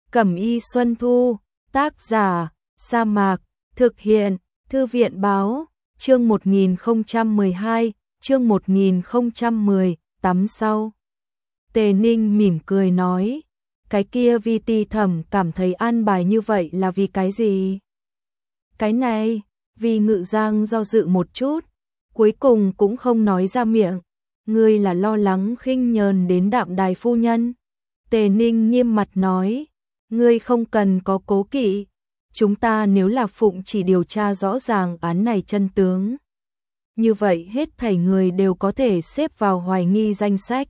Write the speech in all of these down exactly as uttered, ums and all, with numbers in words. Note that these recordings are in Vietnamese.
Cẩm y Xuân Thu, tác giả, Sa Mạc, thực hiện, Thư viện báo, chương một nghìn không trăm mười hai, chương một nghìn không trăm mười, tắm sau. Tề Ninh mỉm cười nói, cái kia Vi Ti Thẩm cảm thấy an bài như vậy là vì cái gì? Cái này, Vi Ngự Giang do dự một chút, cuối cùng cũng không nói ra miệng, ngươi là lo lắng khinh nhờn đến Đạm Đài phu nhân. Tề Ninh nghiêm mặt nói, ngươi không cần có cố kỵ, chúng ta nếu là phụng chỉ điều tra rõ ràng án này chân tướng. Như vậy hết thảy người đều có thể xếp vào hoài nghi danh sách.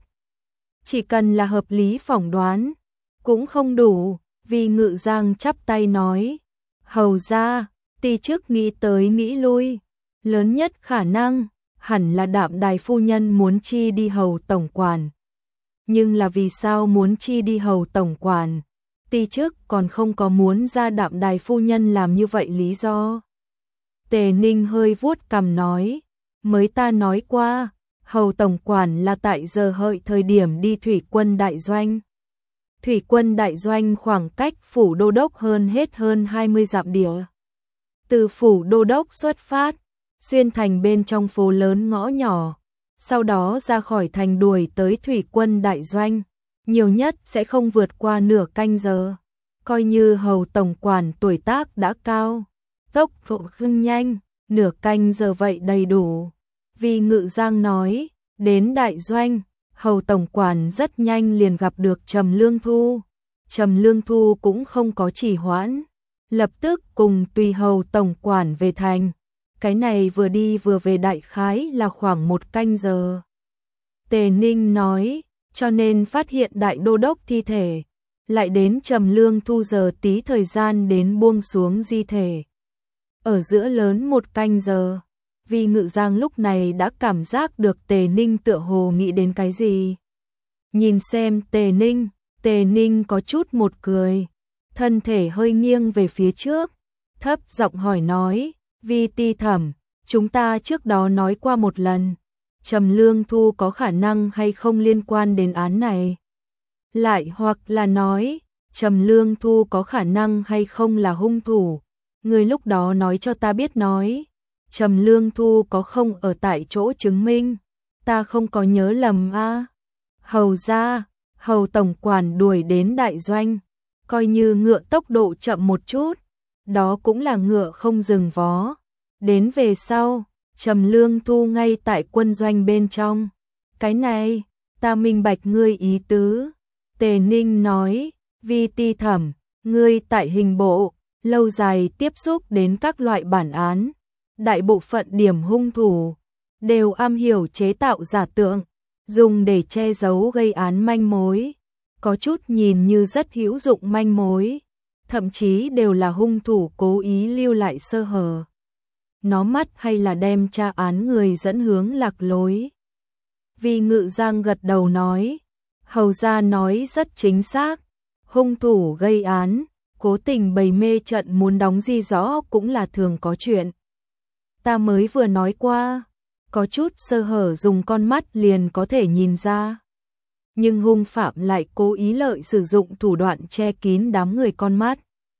Chỉ cần là hợp lý phỏng đoán, cũng không đủ. Vi Ngự Giang chắp tay nói, hầu ra, ti chức nghĩ tới nghĩ lui, lớn nhất khả năng, hẳn là Đạm Đài phu nhân muốn chi đi hầu tổng quản. Nhưng là vì sao muốn chi đi hầu tổng quản? Ti chức còn không có muốn ra Đạm Đài phu nhân làm như vậy lý do. Tề Ninh hơi vuốt cằm nói, mới ta nói qua, hầu tổng quản là tại giờ hợi thời điểm đi thủy quân đại doanh. Thủy quân đại doanh khoảng cách phủ đô đốc hơn hết hơn hai mươi dặm địa. Từ phủ đô đốc xuất phát, xuyên thành bên trong phố lớn ngõ nhỏ, sau đó ra khỏi thành đuổi tới thủy quân đại doanh, nhiều nhất sẽ không vượt qua nửa canh giờ. Coi như hầu tổng quản tuổi tác đã cao, tốc độ không nhanh, nửa canh giờ vậy đầy đủ. Vi Ngự Giang nói, đến đại doanh, hầu tổng quản rất nhanh liền gặp được Trầm Lương Thu. Trầm Lương Thu cũng không có trì hoãn, lập tức cùng tùy hầu tổng quản về thành. Cái này vừa đi vừa về đại khái là khoảng một canh giờ. Tề Ninh nói, cho nên phát hiện đại đô đốc thi thể, lại đến Trầm Lương Thu giờ tí thời gian đến buông xuống di thể. Ở giữa lớn một canh giờ, Vi Ngự Giang lúc này đã cảm giác được Tề Ninh tựa hồ nghĩ đến cái gì. Nhìn xem Tề Ninh, Tề Ninh có chút một cười, thân thể hơi nghiêng về phía trước, thấp giọng hỏi nói, Vi Ti Thẩm, chúng ta trước đó nói qua một lần, Trầm Lương Thu có khả năng hay không liên quan đến án này? Lại hoặc là nói, Trầm Lương Thu có khả năng hay không là hung thủ? Người lúc đó nói cho ta biết nói, Trầm Lương Thu có không ở tại chỗ chứng minh, ta không có nhớ lầm a. À? Hầu ra, hầu tổng quản đuổi đến đại doanh, coi như ngựa tốc độ chậm một chút, đó cũng là ngựa không dừng vó. Đến về sau, Trầm Lương Thu ngay tại quân doanh bên trong. Cái này, ta minh bạch ngươi ý tứ. Tề Ninh nói, Vi Ti Thẩm, ngươi tại hình bộ, lâu dài tiếp xúc đến các loại bản án. Đại bộ phận điểm hung thủ, đều am hiểu chế tạo giả tượng, dùng để che giấu gây án manh mối. Có chút nhìn như rất hữu dụng manh mối, thậm chí đều là hung thủ cố ý lưu lại sơ hở. Nó mắt hay là đem tra án người dẫn hướng lạc lối. Vi Ngự Giang gật đầu nói, hầu ra nói rất chính xác, hung thủ gây án, cố tình bày mê trận muốn đóng di rõ cũng là thường có chuyện. Ta mới vừa nói qua, có chút sơ hở dùng con mắt liền có thể nhìn ra. Nhưng hung phạm lại cố ý lợi sử dụng thủ đoạn che kín đám người con mắt,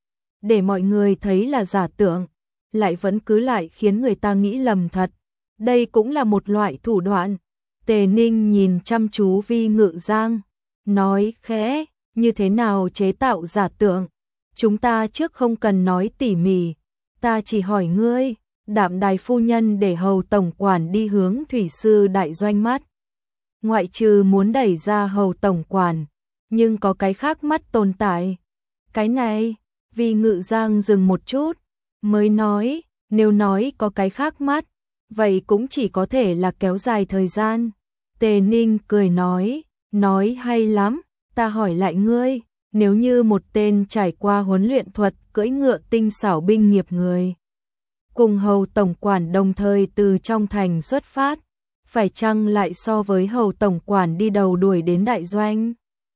để mọi người thấy là giả tưởng, lại vẫn cứ lại khiến người ta nghĩ lầm thật. Đây cũng là một loại thủ đoạn. Tề Ninh nhìn chăm chú Vi Ngự Giang, nói khẽ, như thế nào chế tạo giả tưởng? Chúng ta trước không cần nói tỉ mỉ, ta chỉ hỏi ngươi, Đạm Đài phu nhân để hầu tổng quản đi hướng thủy sư đại doanh mắt. Ngoại trừ muốn đẩy ra hầu tổng quản, nhưng có cái khác mắt tồn tại. Cái này, Vi Ngự Giang dừng một chút, mới nói, nếu nói có cái khác mắt, vậy cũng chỉ có thể là kéo dài thời gian. Tề Ninh cười nói, nói hay lắm, ta hỏi lại ngươi, nếu như một tên trải qua huấn luyện thuật cưỡi ngựa tinh xảo binh nghiệp người, cùng hầu tổng quản đồng thời từ trong thành xuất phát, phải chăng lại so với hầu tổng quản đi đầu đuổi đến đại doanh?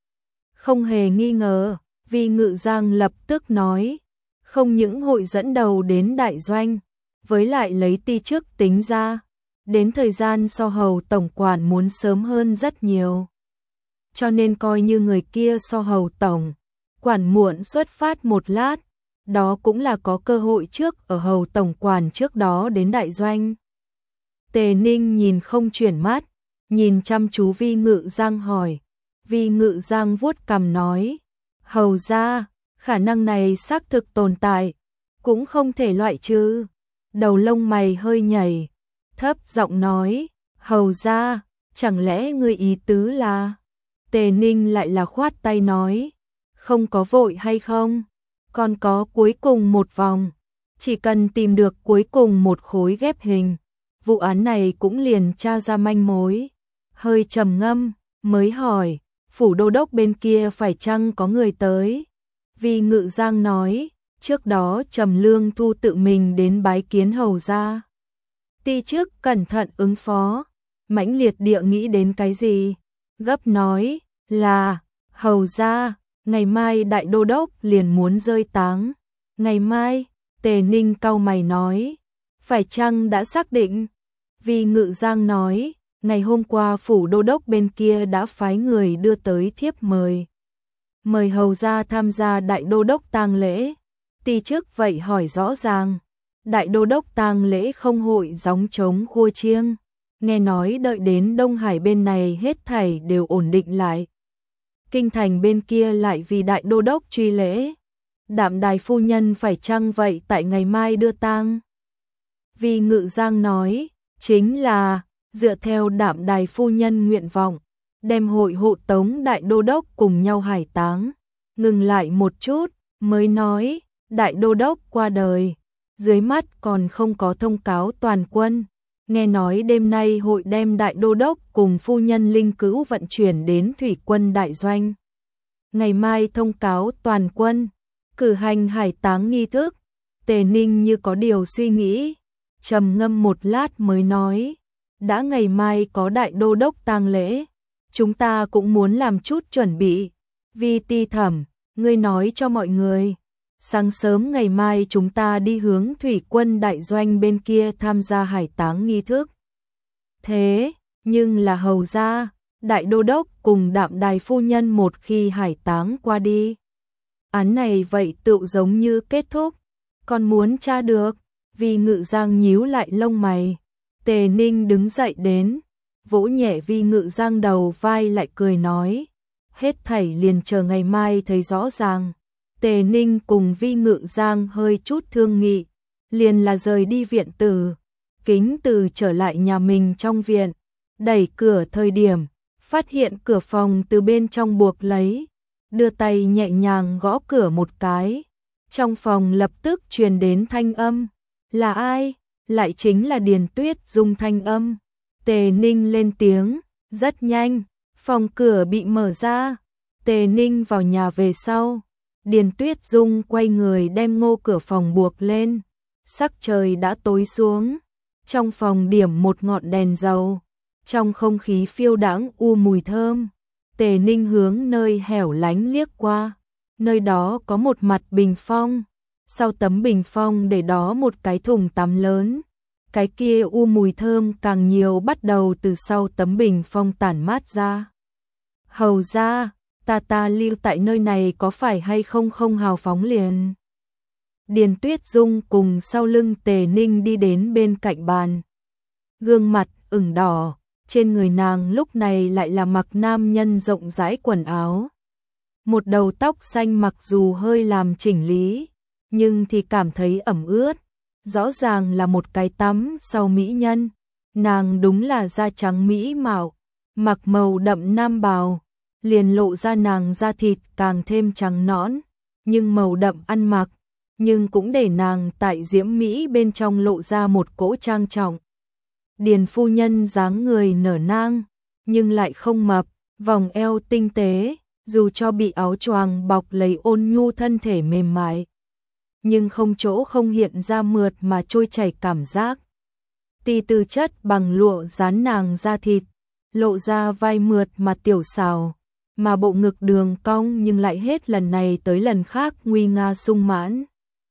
Không hề nghi ngờ, Vi Ngự Giang lập tức nói, không những hội dẫn đầu đến đại doanh, với lại lấy ti chức tính ra, đến thời gian so hầu tổng quản muốn sớm hơn rất nhiều. Cho nên coi như người kia so hầu tổng quản muộn xuất phát một lát, đó cũng là có cơ hội trước ở hầu tổng quản trước đó đến đại doanh. Tề Ninh nhìn không chuyển mắt, nhìn chăm chú Vi Ngự Giang hỏi. Vi Ngự Giang vuốt cằm nói, hầu ra, khả năng này xác thực tồn tại, cũng không thể loại trừ. Đầu lông mày hơi nhảy, thấp giọng nói, hầu ra, chẳng lẽ ngươi ý tứ là... Tề Ninh lại là khoát tay nói, không có vội hay không, còn có cuối cùng một vòng, chỉ cần tìm được cuối cùng một khối ghép hình, vụ án này cũng liền tra ra manh mối. Hơi trầm ngâm, mới hỏi, phủ đô đốc bên kia phải chăng có người tới? Vi Ngự Giang nói, trước đó Trầm Lương Thu tự mình đến bái kiến hầu ra. Ti trước cẩn thận ứng phó, mãnh liệt địa nghĩ đến cái gì? Gấp nói, là, hầu ra, ngày mai đại đô đốc liền muốn rơi táng. Ngày mai, Tề Ninh cau mày nói, phải chăng đã xác định? Vi Ngự Giang nói, ngày hôm qua phủ đô đốc bên kia đã phái người đưa tới thiếp mời. Mời hầu ra tham gia đại đô đốc tang lễ. Ti trước vậy hỏi rõ ràng, đại đô đốc tang lễ không hội gióng trống khua chiêng. Nghe nói đợi đến Đông Hải bên này hết thảy đều ổn định lại. Kinh thành bên kia lại vì đại đô đốc truy lễ. Đạm Đài phu nhân phải chăng vậy tại ngày mai đưa tang? Vi Ngự Giang nói, chính là, dựa theo Đạm Đài phu nhân nguyện vọng, đem hội hộ tống đại đô đốc cùng nhau hải táng. Ngừng lại một chút, mới nói, đại đô đốc qua đời, dưới mắt còn không có thông cáo toàn quân. Nghe nói đêm nay hội đem đại đô đốc cùng phu nhân linh cữu vận chuyển đến thủy quân đại doanh. Ngày mai thông cáo toàn quân, cử hành hải táng nghi thức. Tề Ninh như có điều suy nghĩ, trầm ngâm một lát mới nói, đã ngày mai có đại đô đốc tang lễ, chúng ta cũng muốn làm chút chuẩn bị. Vi Ti Thẩm, ngươi nói cho mọi người, sáng sớm ngày mai chúng ta đi hướng thủy quân đại doanh bên kia tham gia hải táng nghi thức. Thế, nhưng là hầu ra, đại đô đốc cùng Đạm Đài phu nhân một khi hải táng qua đi. Án này vậy tựu giống như kết thúc, còn muốn tra được. Vi Ngự Giang nhíu lại lông mày. Tề Ninh đứng dậy đến, vỗ nhẹ Vi Ngự Giang đầu vai lại cười nói, hết thảy liền chờ ngày mai thấy rõ ràng. Tề Ninh cùng Vi Ngự Giang hơi chút thương nghị, liền là rời đi viện tử. Kính Từ trở lại nhà mình trong viện, đẩy cửa thời điểm, phát hiện cửa phòng từ bên trong buộc lấy, đưa tay nhẹ nhàng gõ cửa một cái. Trong phòng lập tức truyền đến thanh âm, là ai? Lại chính là Điền Tuyết Dung thanh âm. Tề Ninh lên tiếng, rất nhanh, phòng cửa bị mở ra. Tề Ninh vào nhà về sau, Điền Tuyết Dung quay người đem ngô cửa phòng buộc lên. Sắc trời đã tối xuống, trong phòng điểm một ngọn đèn dầu, trong không khí phiêu đãng u mùi thơm. Tề Ninh hướng nơi hẻo lánh liếc qua, nơi đó có một mặt bình phong, sau tấm bình phong để đó một cái thùng tắm lớn. Cái kia u mùi thơm càng nhiều bắt đầu từ sau tấm bình phong tản mát ra. Hầu ra, ta ta lưu tại nơi này có phải hay không không hào phóng liền. Điền Tuyết Dung cùng sau lưng Tề Ninh đi đến bên cạnh bàn. Gương mặt ửng đỏ, trên người nàng lúc này lại là mặc nam nhân rộng rãi quần áo. Một đầu tóc xanh mặc dù hơi làm chỉnh lý, nhưng thì cảm thấy ẩm ướt. Rõ ràng là một cái tắm sau mỹ nhân. Nàng đúng là da trắng mỹ mạo, mặc màu đậm nam bào, liền lộ ra nàng da thịt càng thêm trắng nõn, nhưng màu đậm ăn mặc, nhưng cũng để nàng tại diễm mỹ bên trong lộ ra một cỗ trang trọng. Điền phu nhân dáng người nở nang, nhưng lại không mập, vòng eo tinh tế, dù cho bị áo choàng bọc lấy ôn nhu thân thể mềm mại, nhưng không chỗ không hiện ra mượt mà trôi chảy cảm giác. Ti tư chất bằng lụa dán nàng da thịt, lộ ra vai mượt mà tiểu xào, mà bộ ngực đường cong nhưng lại hết lần này tới lần khác nguy nga sung mãn.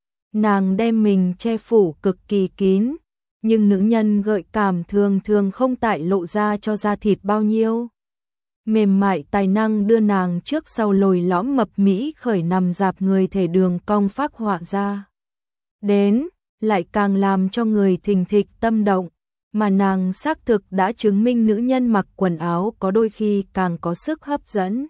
Nàng đem mình che phủ cực kỳ kín, nhưng nữ nhân gợi cảm thường thường không tại lộ ra cho da thịt bao nhiêu. mềm mại tài năng đưa nàng trước sau lồi lõm mập mỹ khởi nằm dạp người thể đường cong phác họa ra. Đến, lại càng làm cho người thình thịch tâm động, mà nàng xác thực đã chứng minh nữ nhân mặc quần áo có đôi khi càng có sức hấp dẫn.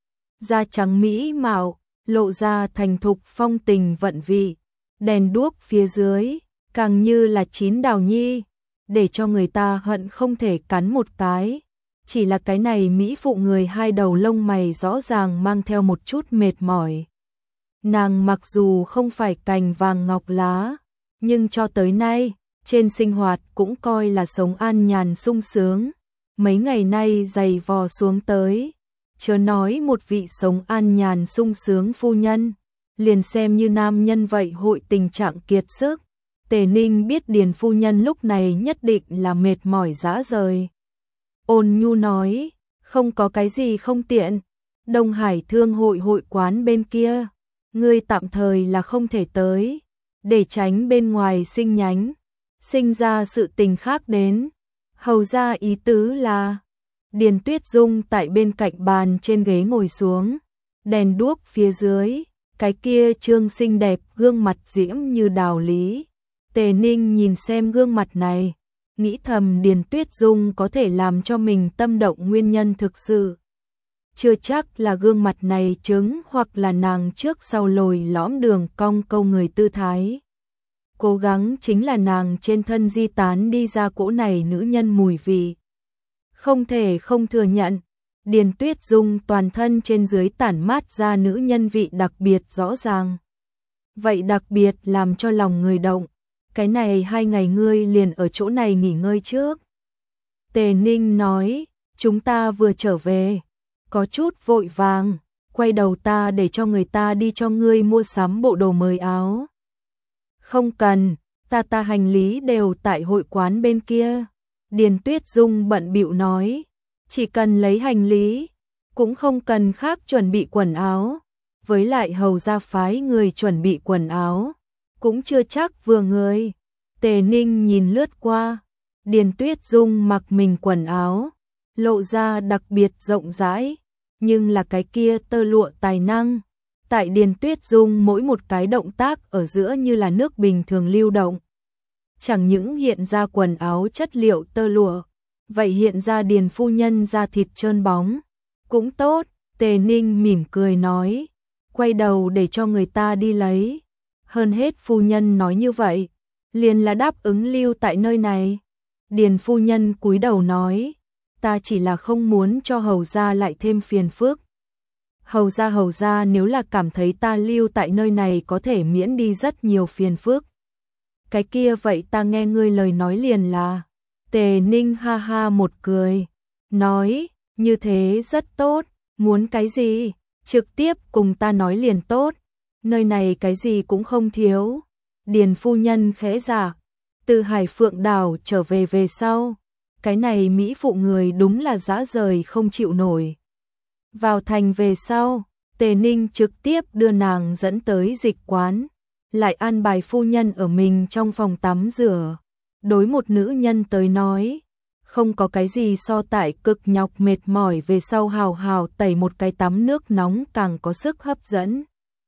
Da trắng mỹ mạo, lộ ra thành thục phong tình vận vị, đèn đuốc phía dưới, càng như là chín đào nhi, để cho người ta hận không thể cắn một cái. Chỉ là cái này mỹ phụ người hai đầu lông mày rõ ràng mang theo một chút mệt mỏi. Nàng mặc dù không phải cành vàng ngọc lá, nhưng cho tới nay, trên sinh hoạt cũng coi là sống an nhàn sung sướng. Mấy ngày nay dày vò xuống tới, chớ nói một vị sống an nhàn sung sướng phu nhân, liền xem như nam nhân vậy hội tình trạng kiệt sức. Tề Ninh biết Điền phu nhân lúc này nhất định là mệt mỏi rã rời. Ôn nhu nói, không có cái gì không tiện, Đông Hải thương hội hội quán bên kia, ngươi tạm thời là không thể tới, để tránh bên ngoài sinh nhánh, sinh ra sự tình khác đến. Hầu ra ý tứ là, Điền Tuyết Dung tại bên cạnh bàn trên ghế ngồi xuống, đèn đuốc phía dưới, cái kia trương xinh đẹp gương mặt diễm như đào lý. Tề Ninh nhìn xem gương mặt này, nghĩ thầm Điền Tuyết Dung có thể làm cho mình tâm động nguyên nhân thực sự. Chưa chắc là gương mặt này chứng hoặc là nàng trước sau lồi lõm đường cong câu người tư thái. Cố gắng chính là nàng trên thân di tán đi ra cỗ này nữ nhân mùi vị. Không thể không thừa nhận, Điền Tuyết Dung toàn thân trên dưới tản mát ra nữ nhân vị đặc biệt rõ ràng. Vậy đặc biệt làm cho lòng người động. Cái này hai ngày ngươi liền ở chỗ này nghỉ ngơi trước. Tề Ninh nói, chúng ta vừa trở về, có chút vội vàng, quay đầu ta để cho người ta đi cho ngươi mua sắm bộ đồ mới áo. Không cần, ta ta hành lý đều tại hội quán bên kia. Điền Tuyết Dung bận bịu nói, chỉ cần lấy hành lý, cũng không cần khác chuẩn bị quần áo. Với lại hầu ra phái người chuẩn bị quần áo, cũng chưa chắc vừa người. Tề Ninh nhìn lướt qua, Điền Tuyết Dung mặc mình quần áo, lộ ra đặc biệt rộng rãi, nhưng là cái kia tơ lụa tài năng. Tại Điền Tuyết Dung mỗi một cái động tác ở giữa như là nước bình thường lưu động. Chẳng những hiện ra quần áo chất liệu tơ lụa, vậy hiện ra Điền phu nhân da thịt trơn bóng. Cũng tốt, Tề Ninh mỉm cười nói, quay đầu để cho người ta đi lấy. Hơn hết phu nhân nói như vậy, liền là đáp ứng lưu tại nơi này. Điền phu nhân cúi đầu nói, ta chỉ là không muốn cho hầu gia lại thêm phiền phức. Hầu gia hầu gia nếu là cảm thấy ta lưu tại nơi này có thể miễn đi rất nhiều phiền phức. Cái kia vậy ta nghe ngươi lời nói liền là. Tề Ninh ha ha một cười, nói, như thế rất tốt, muốn cái gì, trực tiếp cùng ta nói liền tốt. Nơi này cái gì cũng không thiếu. Điền phu nhân khẽ giả, từ Hải Phượng đảo trở về về sau, cái này mỹ phụ người đúng là dã rời không chịu nổi. Vào thành về sau, Tề Ninh trực tiếp đưa nàng dẫn tới dịch quán, lại an bài phu nhân ở mình trong phòng tắm rửa. Đối một nữ nhân tới nói, không có cái gì so tại cực nhọc mệt mỏi về sau hào hào tẩy một cái tắm nước nóng càng có sức hấp dẫn.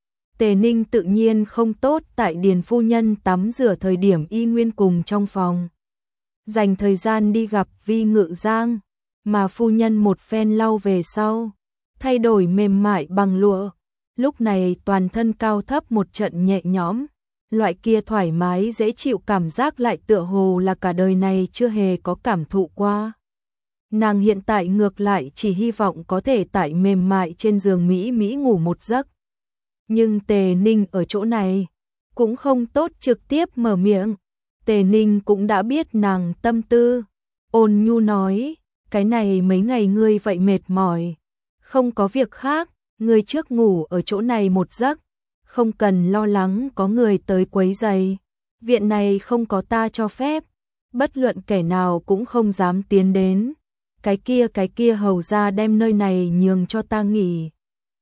Tề Ninh tự nhiên không tốt tại Điền phu nhân tắm rửa thời điểm y nguyên cùng trong phòng. Dành thời gian đi gặp Vi Ngự Giang, mà phu nhân một phen lau về sau, thay đổi mềm mại bằng lụa. Lúc này toàn thân cao thấp một trận nhẹ nhõm, loại kia thoải mái dễ chịu cảm giác lại tựa hồ là cả đời này chưa hề có cảm thụ qua. Nàng hiện tại ngược lại chỉ hy vọng có thể tại mềm mại trên giường Mỹ Mỹ ngủ một giấc. Nhưng Tề Ninh ở chỗ này cũng không tốt trực tiếp mở miệng. Tề Ninh cũng đã biết nàng tâm tư, ôn nhu nói, cái này mấy ngày ngươi vậy mệt mỏi, không có việc khác, ngươi trước ngủ ở chỗ này một giấc, không cần lo lắng có người tới quấy rầy. Viện này không có ta cho phép, bất luận kẻ nào cũng không dám tiến đến. Cái kia cái kia hầu ra đem nơi này nhường cho ta nghỉ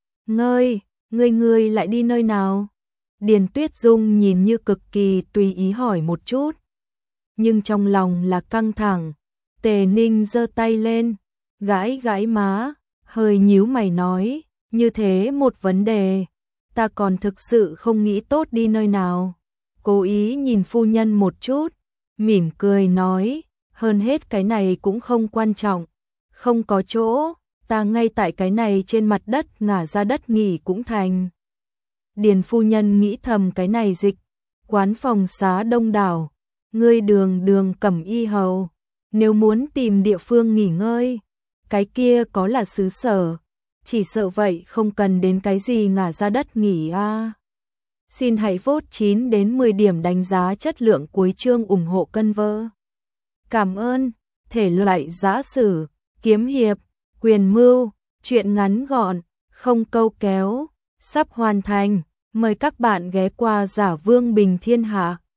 ngơi. Ngươi ngươi lại đi nơi nào? Điền Tuyết Dung nhìn như cực kỳ tùy ý hỏi một chút, nhưng trong lòng là căng thẳng. Tề Ninh giơ tay lên, gãi gãi má, hơi nhíu mày nói, như thế một vấn đề, ta còn thực sự không nghĩ tốt đi nơi nào. Cố ý nhìn phu nhân một chút, mỉm cười nói, hơn hết cái này cũng không quan trọng, không có chỗ, ta ngay tại cái này trên mặt đất ngả ra đất nghỉ cũng thành. Điền phu nhân nghĩ thầm cái này dịch, quán phòng xá đông đảo, ngươi đường đường cẩm y hầu, nếu muốn tìm địa phương nghỉ ngơi, cái kia có là xứ sở, chỉ sợ vậy không cần đến cái gì ngả ra đất nghỉ a. À. Xin hãy vote chín đến mười điểm đánh giá chất lượng cuối chương ủng hộ cân vơ. Cảm ơn, thể loại giã sử, kiếm hiệp, quyền mưu, truyện ngắn gọn, không câu kéo, sắp hoàn thành, mời các bạn ghé qua Giả Vương Bình Thiên Hạ.